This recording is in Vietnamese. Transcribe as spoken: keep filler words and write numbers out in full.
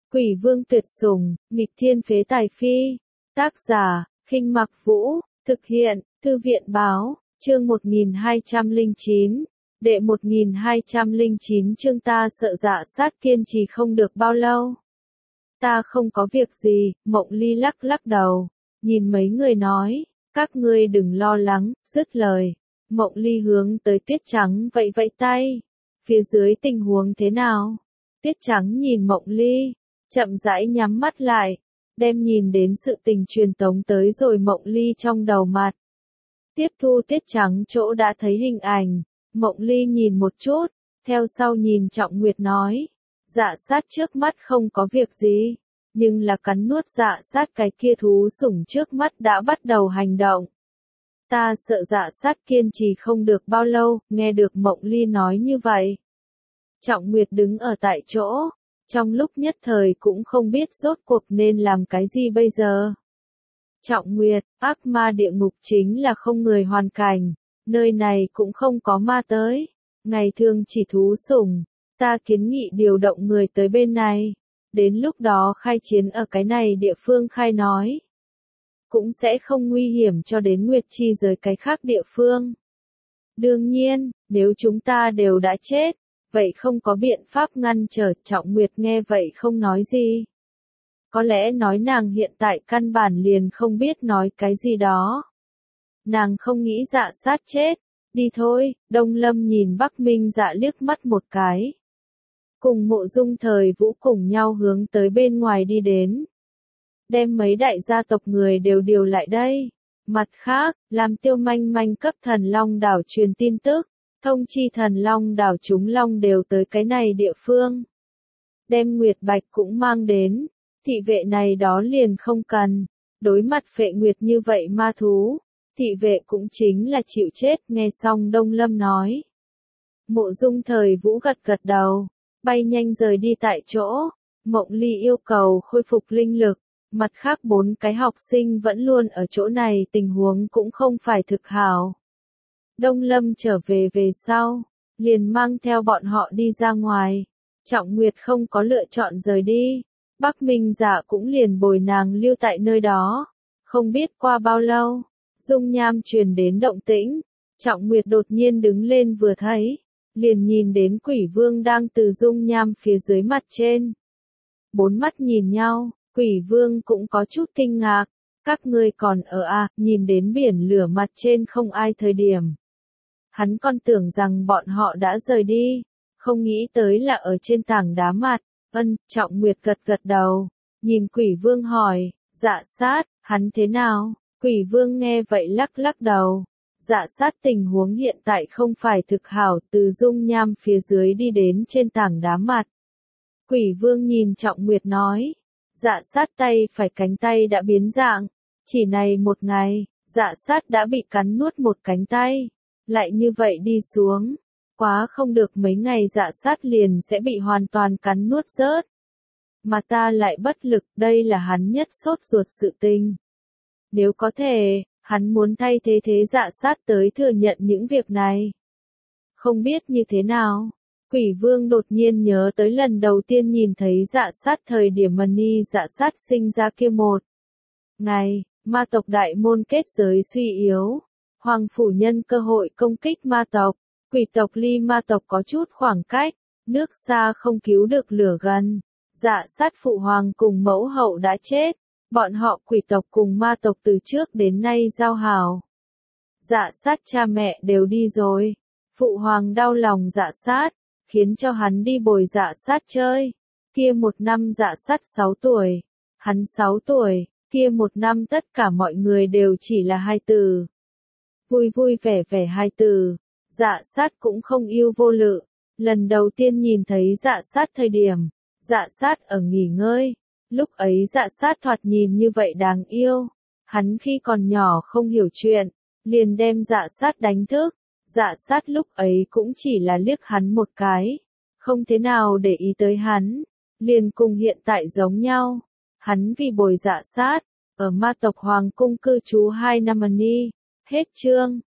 Quỷ vương tuyệt sủng, nghịch thiên phế tài phi. Tác giả, Khinh Mặc Vũ, thực hiện, Thư viện báo, chương một nghìn hai trăm lẻ chín, đệ một nghìn hai trăm lẻ chín chương ta sợ Dạ Sát kiên trì không được bao lâu. Ta không có việc gì, Mộng Ly lắc lắc đầu, nhìn mấy người nói, các ngươi đừng lo lắng, dứt lời. Mộng Ly hướng tới Tuyết Trắng vẫy vẫy tay, phía dưới tình huống thế nào? Tuyết Trắng nhìn Mộng Ly, chậm rãi nhắm mắt lại, đem nhìn đến sự tình truyền tống tới rồi Mộng Ly trong đầu mặt. Tiếp thu Tuyết Trắng chỗ đã thấy hình ảnh, Mộng Ly nhìn một chút, theo sau nhìn Trọng Nguyệt nói, Dạ Sát trước mắt không có việc gì, nhưng là cắn nuốt Dạ Sát cái kia thú sủng trước mắt đã bắt đầu hành động. Ta sợ Dạ Sát kiên trì không được bao lâu, nghe được Mộng Ly nói như vậy. Trọng Nguyệt đứng ở tại chỗ, trong lúc nhất thời cũng không biết rốt cuộc nên làm cái gì bây giờ. Trọng Nguyệt, ác ma địa ngục chính là không người hoàn cảnh, nơi này cũng không có ma tới, ngày thường chỉ thú sủng, ta kiến nghị điều động người tới bên này, đến lúc đó khai chiến ở cái này địa phương khai nói. Cũng sẽ không nguy hiểm cho đến Nguyệt Chi giới cái khác địa phương. Đương nhiên, nếu chúng ta đều đã chết, vậy không có biện pháp ngăn trở. Trọng Nguyệt nghe vậy không nói gì. Có lẽ nói nàng hiện tại căn bản liền không biết nói cái gì đó. Nàng không nghĩ Dạ Sát chết, đi thôi. Đông Lâm nhìn Bắc Minh Dạ liếc mắt một cái. Cùng Mộ Dung Thời Vũ cùng nhau hướng tới bên ngoài đi đến. Đem mấy đại gia tộc người đều điều lại đây. Mặt khác, làm Tiêu Manh Manh cấp Thần Long đảo truyền tin tức, thông chi Thần Long đảo chúng long đều tới cái này địa phương. Đem Nguyệt Bạch cũng mang đến, thị vệ này đó liền không cần, đối mặt Phệ Nguyệt như vậy ma thú, thị vệ cũng chính là chịu chết. Nghe xong Đông Lâm nói. Mộ Dung Thời Vũ gật gật đầu, bay nhanh rời đi tại chỗ. Mộng Ly yêu cầu khôi phục linh lực. Mặt khác bốn cái học sinh vẫn luôn ở chỗ này, tình huống cũng không phải thực hảo. Đông Lâm trở về về sau, liền mang theo bọn họ đi ra ngoài. Trọng Nguyệt không có lựa chọn rời đi, Bắc Minh Dạ cũng liền bồi nàng lưu tại nơi đó. Không biết qua bao lâu, dung nham truyền đến động tĩnh, Trọng Nguyệt đột nhiên đứng lên vừa thấy, liền nhìn đến Quỷ Vương đang từ dung nham phía dưới mặt trên. Bốn mắt nhìn nhau. Quỷ Vương cũng có chút kinh ngạc, các ngươi còn ở à, nhìn đến biển lửa mặt trên không ai thời điểm. Hắn còn tưởng rằng bọn họ đã rời đi, không nghĩ tới là ở trên tảng đá mặt. Ân, Trọng Nguyệt gật gật đầu, nhìn Quỷ Vương hỏi, Dạ Sát, hắn thế nào? Quỷ Vương nghe vậy lắc lắc đầu, Dạ Sát tình huống hiện tại không phải thực hảo, từ dung nham phía dưới đi đến trên tảng đá mặt. Quỷ Vương nhìn Trọng Nguyệt nói. Dạ Sát tay phải cánh tay đã biến dạng, chỉ này một ngày, Dạ Sát đã bị cắn nuốt một cánh tay, lại như vậy đi xuống, quá không được mấy ngày Dạ Sát liền sẽ bị hoàn toàn cắn nuốt rớt. Mà ta lại bất lực, đây là hắn nhất sốt ruột sự tình. Nếu có thể, hắn muốn thay thế thế Dạ Sát tới thừa nhận những việc này. Không biết như thế nào. Quỷ Vương đột nhiên nhớ tới lần đầu tiên nhìn thấy Dạ Sát thời điểm Mani Dạ Sát sinh ra kia một ngày, ma tộc đại môn kết giới suy yếu, Hoàng phủ nhân cơ hội công kích ma tộc, quỷ tộc ly ma tộc có chút khoảng cách, nước xa không cứu được lửa gần. Dạ Sát phụ hoàng cùng mẫu hậu đã chết, bọn họ quỷ tộc cùng ma tộc từ trước đến nay giao hảo. Dạ Sát cha mẹ đều đi rồi, phụ hoàng đau lòng Dạ Sát, khiến cho hắn đi bồi Dạ Sát chơi. Kia một năm Dạ Sát sáu tuổi, hắn sáu tuổi, kia một năm tất cả mọi người đều chỉ là hai từ. Vui vui vẻ vẻ hai từ, Dạ Sát cũng không yêu vô lự. Lần đầu tiên nhìn thấy Dạ Sát thời điểm, Dạ Sát ở nghỉ ngơi, lúc ấy Dạ Sát thoạt nhìn như vậy đáng yêu. Hắn khi còn nhỏ không hiểu chuyện, liền đem Dạ Sát đánh thức. Dạ Sát lúc ấy cũng chỉ là liếc hắn một cái, không thế nào để ý tới hắn, liền cùng hiện tại giống nhau. Hắn vì bồi Dạ Sát, ở ma tộc hoàng cung cư trú hai năm Mani. Hết chương.